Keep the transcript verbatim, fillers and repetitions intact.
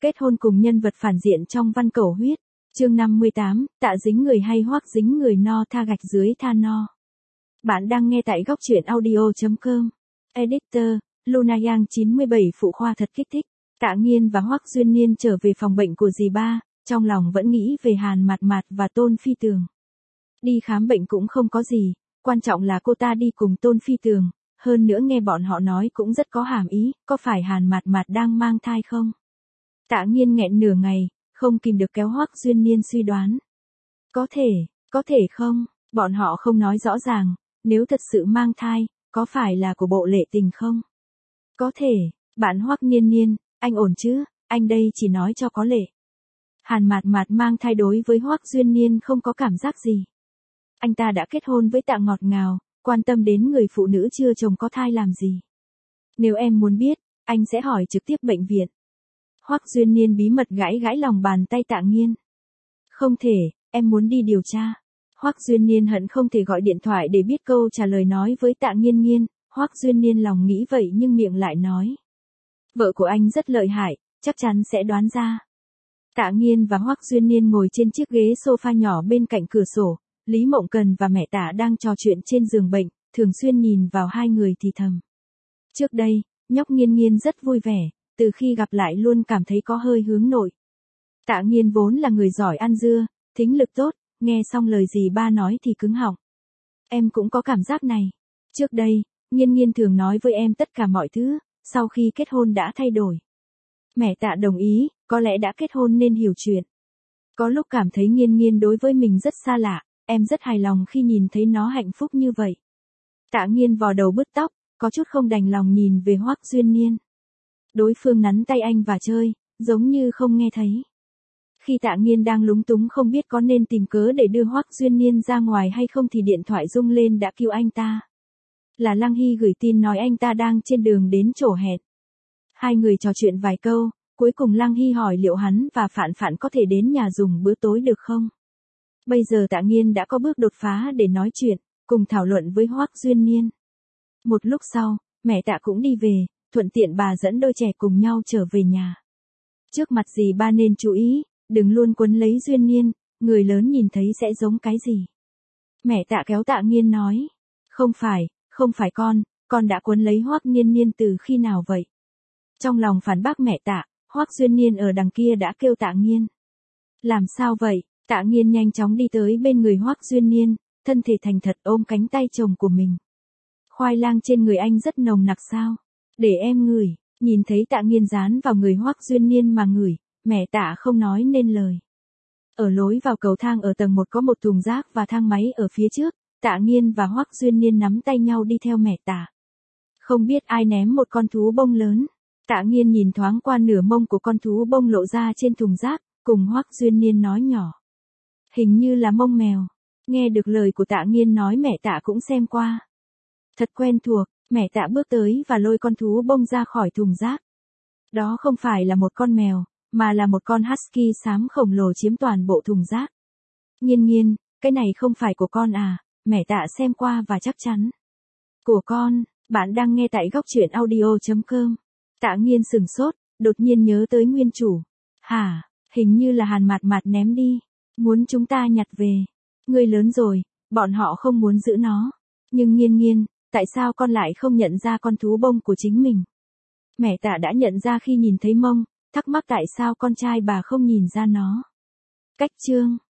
Kết hôn cùng nhân vật phản diện trong văn Cẩu Huyết. Chương năm mươi tám, Tạ dính người hay Hoắc dính người no tha gạch dưới tha no. Bạn đang nghe tại góc truyện audio chấm com. Editor, Luna Yang chín mươi bảy phụ khoa thật kích thích. Tạ Nghiên và Hoắc Duyên Niên trở về phòng bệnh của dì ba, trong lòng vẫn nghĩ về Hàn Mạt Mạt và Tôn Phi Tường. Đi khám bệnh cũng không có gì, quan trọng là cô ta đi cùng Tôn Phi Tường, hơn nữa nghe bọn họ nói cũng rất có hàm ý, có phải Hàn Mạt Mạt đang mang thai không? Tạ Nghiên nghẹn nửa ngày, không kìm được kéo Hoắc Duyên Niên suy đoán. Có thể, có thể không, bọn họ không nói rõ ràng, nếu thật sự mang thai, có phải là của bộ Lệ Tình không? Có thể, bạn Hoắc Niên Niên, anh ổn chứ, anh đây chỉ nói cho có lệ. Hàn Mạt Mạt mang thai đối với Hoắc Duyên Niên không có cảm giác gì. Anh ta đã kết hôn với Tạ Ngọt Ngào, quan tâm đến người phụ nữ chưa chồng có thai làm gì. Nếu em muốn biết, anh sẽ hỏi trực tiếp bệnh viện. Hoắc Duyên Niên bí mật gãi gãi lòng bàn tay Tạ Nghiên. Không thể, em muốn đi điều tra. Hoắc Duyên Niên hận không thể gọi điện thoại để biết câu trả lời nói với Tạ Nghiên Nghiên. Hoắc Duyên Niên lòng nghĩ vậy nhưng miệng lại nói. Vợ của anh rất lợi hại, chắc chắn sẽ đoán ra. Tạ Nghiên và Hoắc Duyên Niên ngồi trên chiếc ghế sofa nhỏ bên cạnh cửa sổ. Lý Mộng Cần và mẹ Tạ đang trò chuyện trên giường bệnh, thường xuyên nhìn vào hai người thì thầm. Trước đây, nhóc Nghiên Nghiên rất vui vẻ, từ khi gặp lại luôn cảm thấy có hơi hướng nội. Tạ Nghiên vốn là người giỏi ăn dưa, thính lực tốt, nghe xong lời dì ba nói thì cứng họng. Em cũng có cảm giác này. Trước đây, Nghiên Nghiên thường nói với em tất cả mọi thứ, sau khi kết hôn đã thay đổi. Mẹ Tạ đồng ý, có lẽ đã kết hôn nên hiểu chuyện. Có lúc cảm thấy Nghiên Nghiên đối với mình rất xa lạ, em rất hài lòng khi nhìn thấy nó hạnh phúc như vậy. Tạ Nghiên vò đầu bứt tóc, có chút không đành lòng nhìn về Hoắc Duyên Niên. Đối phương nắn tay anh và chơi, giống như không nghe thấy. Khi Tạ Nghiên đang lúng túng không biết có nên tìm cớ để đưa Hoắc Duyên Niên ra ngoài hay không thì điện thoại rung lên đã kêu anh ta. Là Lăng Hy gửi tin nói anh ta đang trên đường đến chỗ hẹn. Hai người trò chuyện vài câu, cuối cùng Lăng Hy hỏi liệu hắn và Phạn Phạn có thể đến nhà dùng bữa tối được không? Bây giờ Tạ Nghiên đã có bước đột phá để nói chuyện, cùng thảo luận với Hoắc Duyên Niên. Một lúc sau, mẹ Tạ cũng đi về, thuận tiện bà dẫn đôi trẻ cùng nhau trở về nhà. Trước mặt dì ba nên chú ý, đừng luôn quấn lấy Duyên Niên, người lớn nhìn thấy sẽ giống cái gì. Mẹ Tạ kéo Tạ Nghiên nói, không phải, không phải con, con đã quấn lấy Hoắc Niên Niên từ khi nào vậy? Trong lòng phản bác mẹ Tạ, Hoắc Duyên Niên ở đằng kia đã kêu Tạ Nghiên. Làm sao vậy? Tạ Nghiên nhanh chóng đi tới bên người Hoắc Duyên Niên, thân thể thành thật ôm cánh tay chồng của mình. Khoai lang trên người anh rất nồng nặc sao? Để em ngửi, nhìn thấy Tạ Nghiên dán vào người Hoắc Duyên Niên mà ngửi, mẹ Tạ không nói nên lời. Ở lối vào cầu thang ở tầng một có một thùng rác và thang máy ở phía trước, Tạ Nghiên và Hoắc Duyên Niên nắm tay nhau đi theo mẹ Tạ. Không biết ai ném một con thú bông lớn. Tạ Nghiên nhìn thoáng qua nửa mông của con thú bông lộ ra trên thùng rác, cùng Hoắc Duyên Niên nói nhỏ. Hình như là mông mèo. Nghe được lời của Tạ Nghiên nói mẹ Tạ cũng xem qua. Thật quen thuộc, mẹ Tạ bước tới và lôi con thú bông ra khỏi thùng rác. Đó không phải là một con mèo, mà là một con husky xám khổng lồ chiếm toàn bộ thùng rác. Nghiên Nghiên, cái này không phải của con à, mẹ Tạ xem qua và chắc chắn. Của con, bạn đang nghe tại góc truyện audio chấm com. Tạ Nghiên sừng sốt, đột nhiên nhớ tới nguyên chủ. Hả, hình như là Hàn Mạt Mạt ném đi. Muốn chúng ta nhặt về. Ngươi lớn rồi, bọn họ không muốn giữ nó. Nhưng Nghiên Nghiên, tại sao con lại không nhận ra con thú bông của chính mình? Mẹ Tạ đã nhận ra khi nhìn thấy mông, thắc mắc tại sao con trai bà không nhìn ra nó. Cách chương.